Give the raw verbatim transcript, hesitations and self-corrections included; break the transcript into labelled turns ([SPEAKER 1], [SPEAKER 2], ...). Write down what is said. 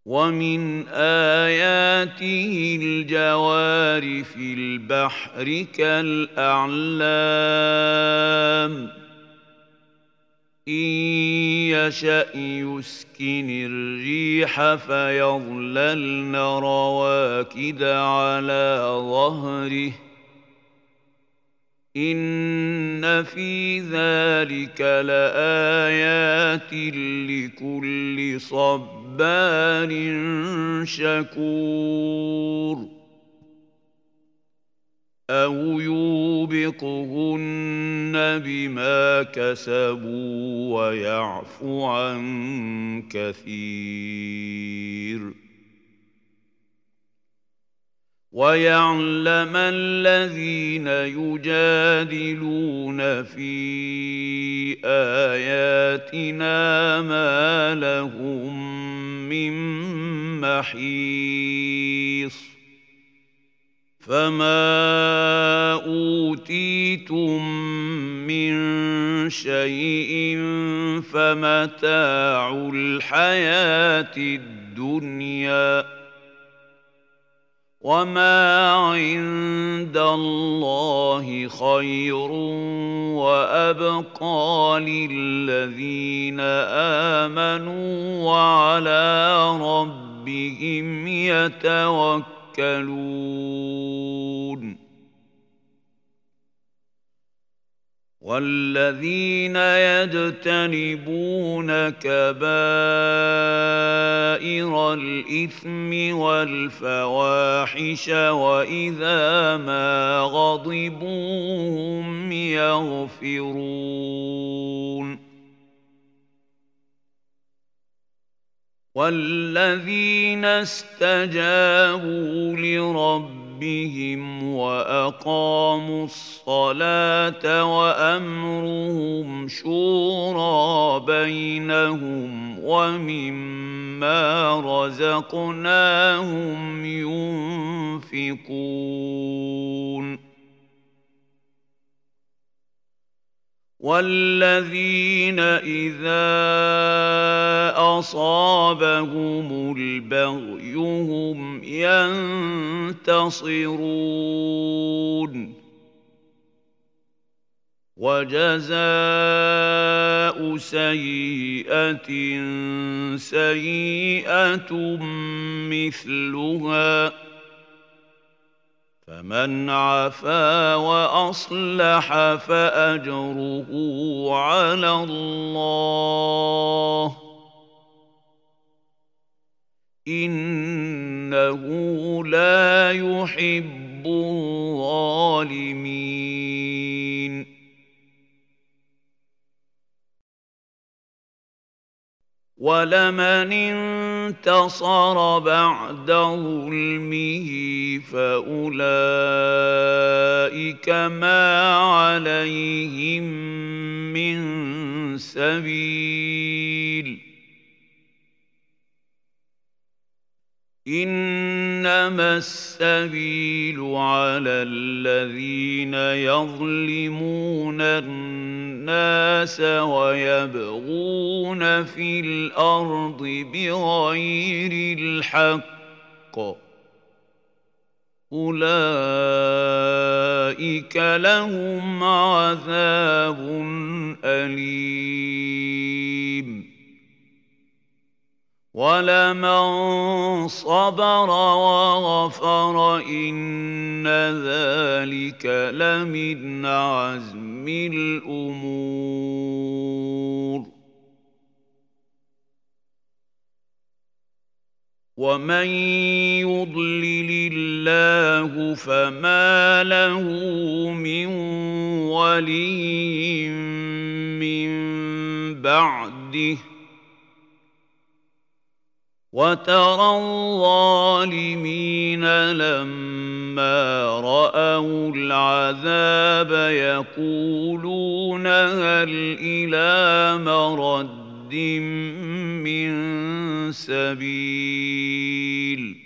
[SPEAKER 1] ومن آياته الجوار في البحر كالأعلام إن يشأ يسكن الريح فيظللن رواكد على ظهره إن في ذلك لآيات لكل صبار شكور أو يوبقهن بما كسبوا ويعفو عن كثير ويعلم الذين يجادلون في آياتنا ما لهم من محيص فما أوتيتم من شيء فمتاع الحياة الدنيا وما عند الله خير وأبقى للذين آمنوا وعلى ربهم يتوكلون والذين يجتنبون كبائر الإثم والفواحش وإذا ما غضبوا هم يغفرون والذين استجابوا لربهم بهم وأقاموا الصلاة وأمرهم شورى بينهم ومما رزقناهم ينفقون والذين إذا أصابهم البغي هم ينتصرون وجزاء سيئة سيئة مثلها فمن عفا وأصلح فأجره على الله إنه لا يحب الظالمين ولمن انتصر بعد ظلمه فأولئك ما عليهم من سبيل إنما السبيل على الذين يظلمون الناس ويبغون في الأرض بغير الحق أولئك لهم عذاب أليم ولمن صبر وغفر إن ذلك لمن عزم الأمور ومن يضلل الله فما له من ولي من بعده وترى الظالمين لما رأوا العذاب يقولون هل إلى مرد من سبيل